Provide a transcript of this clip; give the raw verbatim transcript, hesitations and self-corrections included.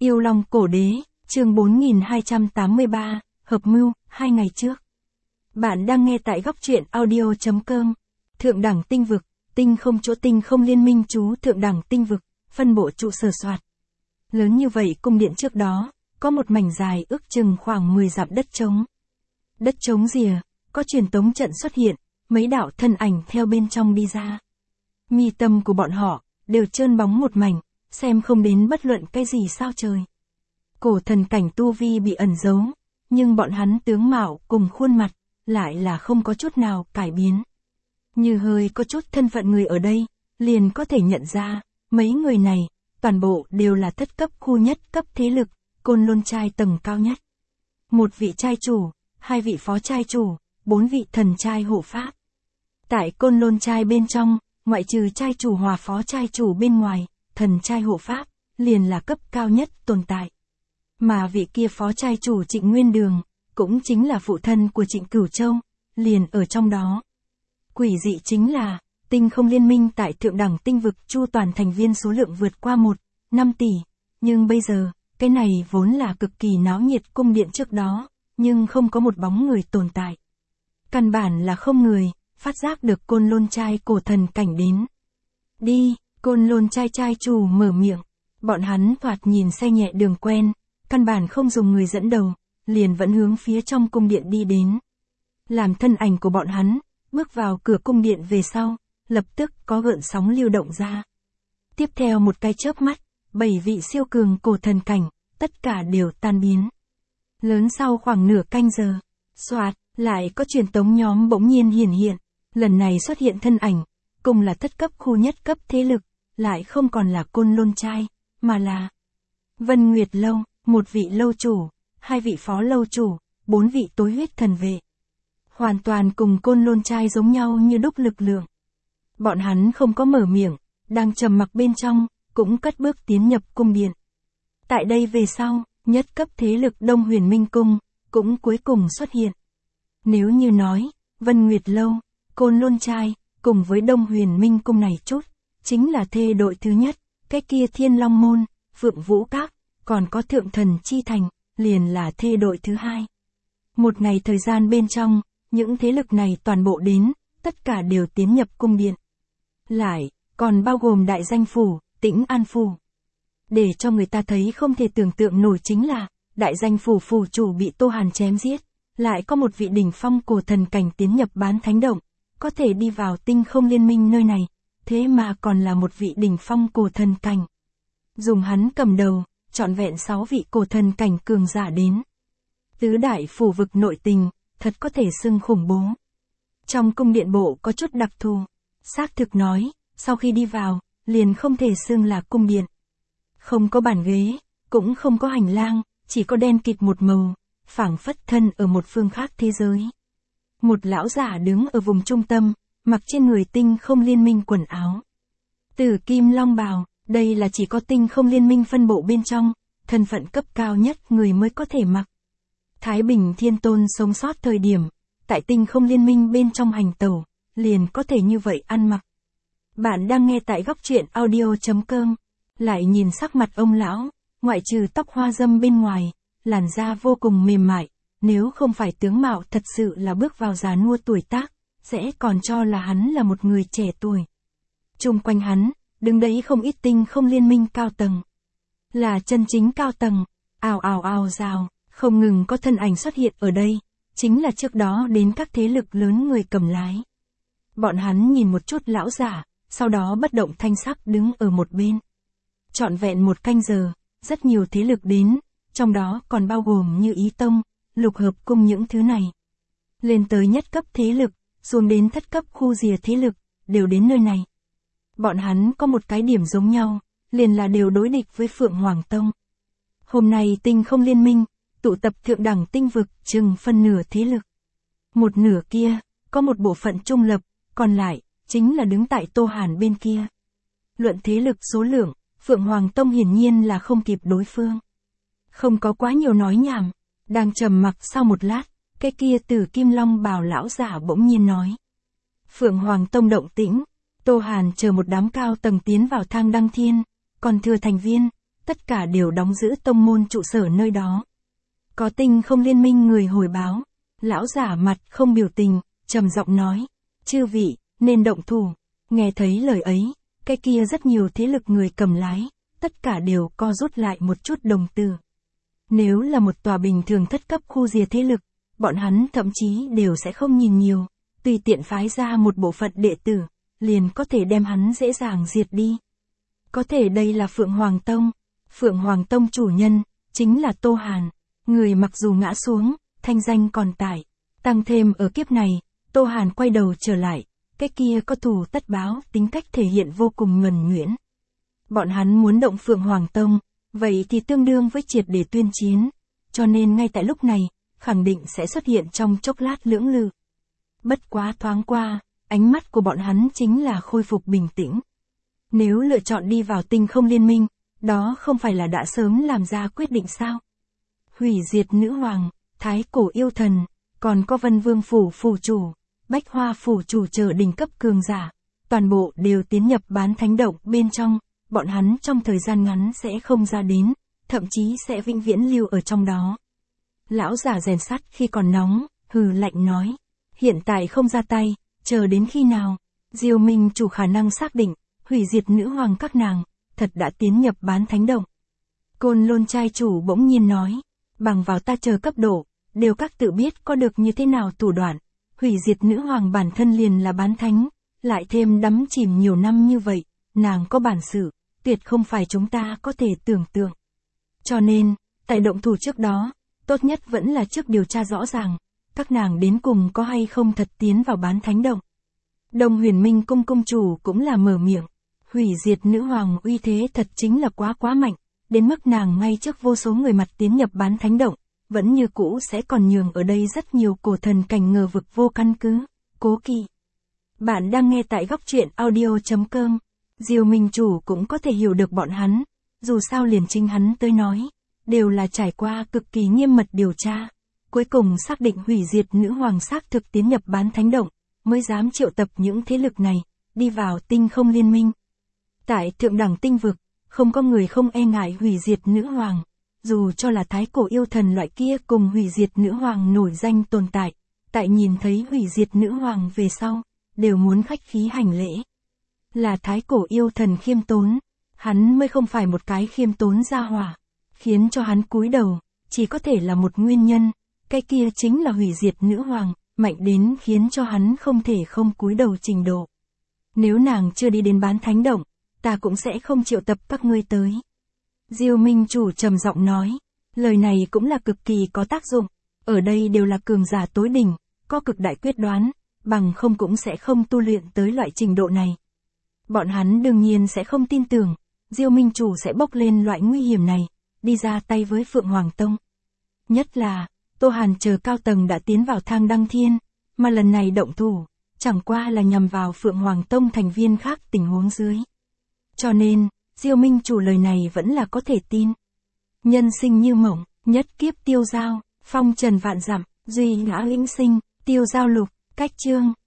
Yêu Long Cổ Đế, chương bốn nghìn hai trăm tám mươi ba, Hợp Mưu, hai ngày trước. Bạn đang nghe tại góc truyện audio chấm com. Thượng đẳng tinh vực, tinh không chỗ tinh không liên minh chú thượng đẳng tinh vực, phân bộ trụ sở soạt. Lớn như vậy cung điện trước đó, có một mảnh dài ước chừng khoảng mười dặm đất trống. Đất trống rìa, có truyền tống trận xuất hiện, mấy đạo thân ảnh theo bên trong đi ra. Mi tâm của bọn họ, đều trơn bóng một mảnh, xem không đến bất luận cái gì sao trời. Cổ thần cảnh tu vi bị ẩn giấu, nhưng bọn hắn tướng mạo cùng khuôn mặt, lại là không có chút nào cải biến. Như hơi có chút thân phận người ở đây, liền có thể nhận ra, mấy người này, toàn bộ đều là thất cấp khu nhất cấp thế lực, Côn Lôn trai tầng cao nhất. Một vị trai chủ, hai vị phó trai chủ, bốn vị thần trai hộ pháp. Tại Côn Lôn trai bên trong, ngoại trừ trai chủ hòa phó trai chủ bên ngoài, thần trai hộ pháp, liền là cấp cao nhất tồn tại. Mà vị kia phó trai chủ Trịnh Nguyên Đường, cũng chính là phụ thân của Trịnh Cửu Châu, liền ở trong đó. Quỷ dị chính là, tinh không liên minh tại thượng đẳng tinh vực chu toàn thành viên số lượng vượt qua một, năm tỷ, nhưng bây giờ, cái này vốn là cực kỳ náo nhiệt cung điện trước đó, nhưng không có một bóng người tồn tại. Căn bản là không người, phát giác được Côn Lôn trai cổ thần cảnh đến. Đi, Côn Lôn trai trai chủ mở miệng, bọn hắn thoạt nhìn xe nhẹ đường quen, căn bản không dùng người dẫn đầu, liền vẫn hướng phía trong cung điện đi đến. Làm thân ảnh của bọn hắn, bước vào cửa cung điện về sau, lập tức có gợn sóng lưu động ra. Tiếp theo một cái chớp mắt, bảy vị siêu cường cổ thần cảnh, tất cả đều tan biến. Lớn sau khoảng nửa canh giờ, xoạt, lại có truyền tống nhóm bỗng nhiên hiển hiện, lần này xuất hiện thân ảnh, cùng là thất cấp khu nhất cấp thế lực, lại không còn là Côn Lôn trai, mà là Vân Nguyệt Lâu, một vị lâu chủ, hai vị phó lâu chủ, bốn vị tối huyết thần vệ. Hoàn toàn cùng Côn Lôn trai giống nhau như đúc lực lượng. Bọn hắn không có mở miệng, đang trầm mặc bên trong, cũng cất bước tiến nhập cung điện. Tại đây về sau, nhất cấp thế lực Đông Huyền Minh Cung, cũng cuối cùng xuất hiện. Nếu như nói, Vân Nguyệt Lâu, Côn Lôn trai, cùng với Đông Huyền Minh Cung này chút, chính là thê đội thứ nhất, cái kia Thiên Long Môn, Phượng Vũ Các, còn có Thượng Thần Chi Thành, liền là thê đội thứ hai. Một ngày thời gian bên trong, những thế lực này toàn bộ đến, tất cả đều tiến nhập cung điện. Lại, còn bao gồm Đại Danh Phủ, Tĩnh An Phủ. Để cho người ta thấy không thể tưởng tượng nổi chính là, Đại Danh Phủ phủ chủ bị Tô Hàn chém giết, lại có một vị đỉnh phong cổ thần cảnh tiến nhập bán thánh động, có thể đi vào tinh không liên minh nơi này, thế mà còn là một vị đỉnh phong cổ thần cảnh. Dùng hắn cầm đầu, trọn vẹn sáu vị cổ thần cảnh cường giả đến. Tứ đại phủ vực nội tình, thật có thể xưng khủng bố. Trong cung điện bộ có chút đặc thù, xác thực nói, sau khi đi vào, liền không thể xưng là cung điện. Không có bàn ghế, cũng không có hành lang, chỉ có đen kịt một màu, phảng phất thân ở một phương khác thế giới. Một lão giả đứng ở vùng trung tâm, mặc trên người tinh không liên minh quần áo. Tử kim long bào, đây là chỉ có tinh không liên minh phân bộ bên trong, thân phận cấp cao nhất người mới có thể mặc. Thái Bình Thiên Tôn sống sót thời điểm, tại tinh không liên minh bên trong hành tẩu, liền có thể như vậy ăn mặc. Bạn đang nghe tại góc truyện audio chấm com, lại nhìn sắc mặt ông lão, ngoại trừ tóc hoa râm bên ngoài, làn da vô cùng mềm mại, nếu không phải tướng mạo thật sự là bước vào già nua tuổi tác, sẽ còn cho là hắn là một người trẻ tuổi. Chung quanh hắn, đứng đấy không ít tinh không liên minh cao tầng. Là chân chính cao tầng, ào ào ào rào, không ngừng có thân ảnh xuất hiện ở đây, chính là trước đó đến các thế lực lớn người cầm lái. Bọn hắn nhìn một chút lão giả, sau đó bất động thanh sắc đứng ở một bên. Trọn vẹn một canh giờ, rất nhiều thế lực đến, trong đó còn bao gồm như Ý Tông, Lục Hợp Cung những thứ này. Lên tới nhất cấp thế lực, xuống đến thất cấp khu rìa thế lực, đều đến nơi này. Bọn hắn có một cái điểm giống nhau, liền là đều đối địch với Phượng Hoàng Tông. Hôm nay tinh không liên minh, tụ tập thượng đẳng tinh vực chừng phân nửa thế lực. Một nửa kia, có một bộ phận trung lập, còn lại, chính là đứng tại Tô Hàn bên kia. Luận thế lực số lượng, Phượng Hoàng Tông hiển nhiên là không kịp đối phương. Không có quá nhiều nói nhảm, đang trầm mặc sau một lát, cái kia Tử Kim Long bào lão giả bỗng nhiên nói. Phượng Hoàng Tông động tĩnh, Tô Hàn chờ một đám cao tầng tiến vào thang đăng thiên, còn thừa thành viên, tất cả đều đóng giữ tông môn trụ sở nơi đó. Có Tinh Không Liên Minh người hồi báo, lão giả mặt không biểu tình, trầm giọng nói, chư vị, nên động thủ. Nghe thấy lời ấy, cái kia rất nhiều thế lực người cầm lái, tất cả đều co rút lại một chút đồng từ. Nếu là một tòa bình thường thất cấp khu rìa thế lực, bọn hắn thậm chí đều sẽ không nhìn nhiều, tùy tiện phái ra một bộ phận đệ tử, liền có thể đem hắn dễ dàng diệt đi. Có thể đây là Phượng Hoàng Tông, Phượng Hoàng Tông chủ nhân, chính là Tô Hàn, người mặc dù ngã xuống, thanh danh còn tại, tăng thêm ở kiếp này, Tô Hàn quay đầu trở lại, cái kia có thù tất báo, tính cách thể hiện vô cùng nhuần nhuyễn. Bọn hắn muốn động Phượng Hoàng Tông, vậy thì tương đương với triệt để tuyên chiến, cho nên ngay tại lúc này, khẳng định sẽ xuất hiện trong chốc lát lưỡng lự. Bất quá thoáng qua, ánh mắt của bọn hắn chính là khôi phục bình tĩnh. Nếu lựa chọn đi vào Tinh Không Liên Minh, đó không phải là đã sớm làm ra quyết định sao? Hủy diệt nữ hoàng, thái cổ yêu thần, còn có Vân Vương phủ phủ chủ, Bách Hoa phủ chủ chờ đỉnh cấp cường giả, toàn bộ đều tiến nhập bán thánh động bên trong, bọn hắn trong thời gian ngắn sẽ không ra đến, thậm chí sẽ vĩnh viễn lưu ở trong đó. Lão giả rèn sắt khi còn nóng, hừ lạnh nói, hiện tại không ra tay, chờ đến khi nào? Diêu Minh chủ khả năng xác định, hủy diệt nữ hoàng các nàng, thật đã tiến nhập bán thánh động. Côn Lôn trai chủ bỗng nhiên nói, bằng vào ta chờ cấp độ, đều các tự biết có được như thế nào thủ đoạn, hủy diệt nữ hoàng bản thân liền là bán thánh, lại thêm đắm chìm nhiều năm như vậy, nàng có bản sự, tuyệt không phải chúng ta có thể tưởng tượng. Cho nên, tại động thủ trước đó, tốt nhất vẫn là trước điều tra rõ ràng, các nàng đến cùng có hay không thật tiến vào bán thánh động. Đông Huyền Minh cung cung chủ cũng là mở miệng, hủy diệt nữ hoàng uy thế thật chính là quá quá mạnh, đến mức nàng ngay trước vô số người mặt tiến nhập bán thánh động, vẫn như cũ sẽ còn nhường ở đây rất nhiều cổ thần cảnh ngờ vực vô căn cứ, cố kỵ. Bạn đang nghe tại góc truyện audio chấm com, Diêu Minh chủ cũng có thể hiểu được bọn hắn, dù sao liền chính hắn tới nói, đều là trải qua cực kỳ nghiêm mật điều tra, cuối cùng xác định hủy diệt nữ hoàng xác thực tiến nhập bán thánh động, mới dám triệu tập những thế lực này, đi vào Tinh Không Liên Minh. Tại thượng đẳng tinh vực, không có người không e ngại hủy diệt nữ hoàng, dù cho là thái cổ yêu thần loại kia cùng hủy diệt nữ hoàng nổi danh tồn tại, tại nhìn thấy hủy diệt nữ hoàng về sau, đều muốn khách khí hành lễ. Là thái cổ yêu thần khiêm tốn, hắn mới không phải một cái khiêm tốn gia hỏa, khiến cho hắn cúi đầu, chỉ có thể là một nguyên nhân, cái kia chính là hủy diệt nữ hoàng, mạnh đến khiến cho hắn không thể không cúi đầu trình độ. Nếu nàng chưa đi đến bán thánh động, ta cũng sẽ không triệu tập các ngươi tới. Diêu Minh chủ trầm giọng nói, lời này cũng là cực kỳ có tác dụng, ở đây đều là cường giả tối đỉnh, có cực đại quyết đoán, bằng không cũng sẽ không tu luyện tới loại trình độ này. Bọn hắn đương nhiên sẽ không tin tưởng, Diêu Minh chủ sẽ bốc lên loại nguy hiểm này, đi ra tay với Phượng Hoàng Tông. Nhất là, Tô Hàn chờ cao tầng đã tiến vào thang đăng thiên, mà lần này động thủ, chẳng qua là nhằm vào Phượng Hoàng Tông thành viên khác tình huống dưới. Cho nên, Diêu Minh chủ lời này vẫn là có thể tin. Nhân sinh như mộng, nhất kiếp tiêu giao, phong trần vạn dặm, duy ngã lĩnh sinh, tiêu giao lục, cách chương.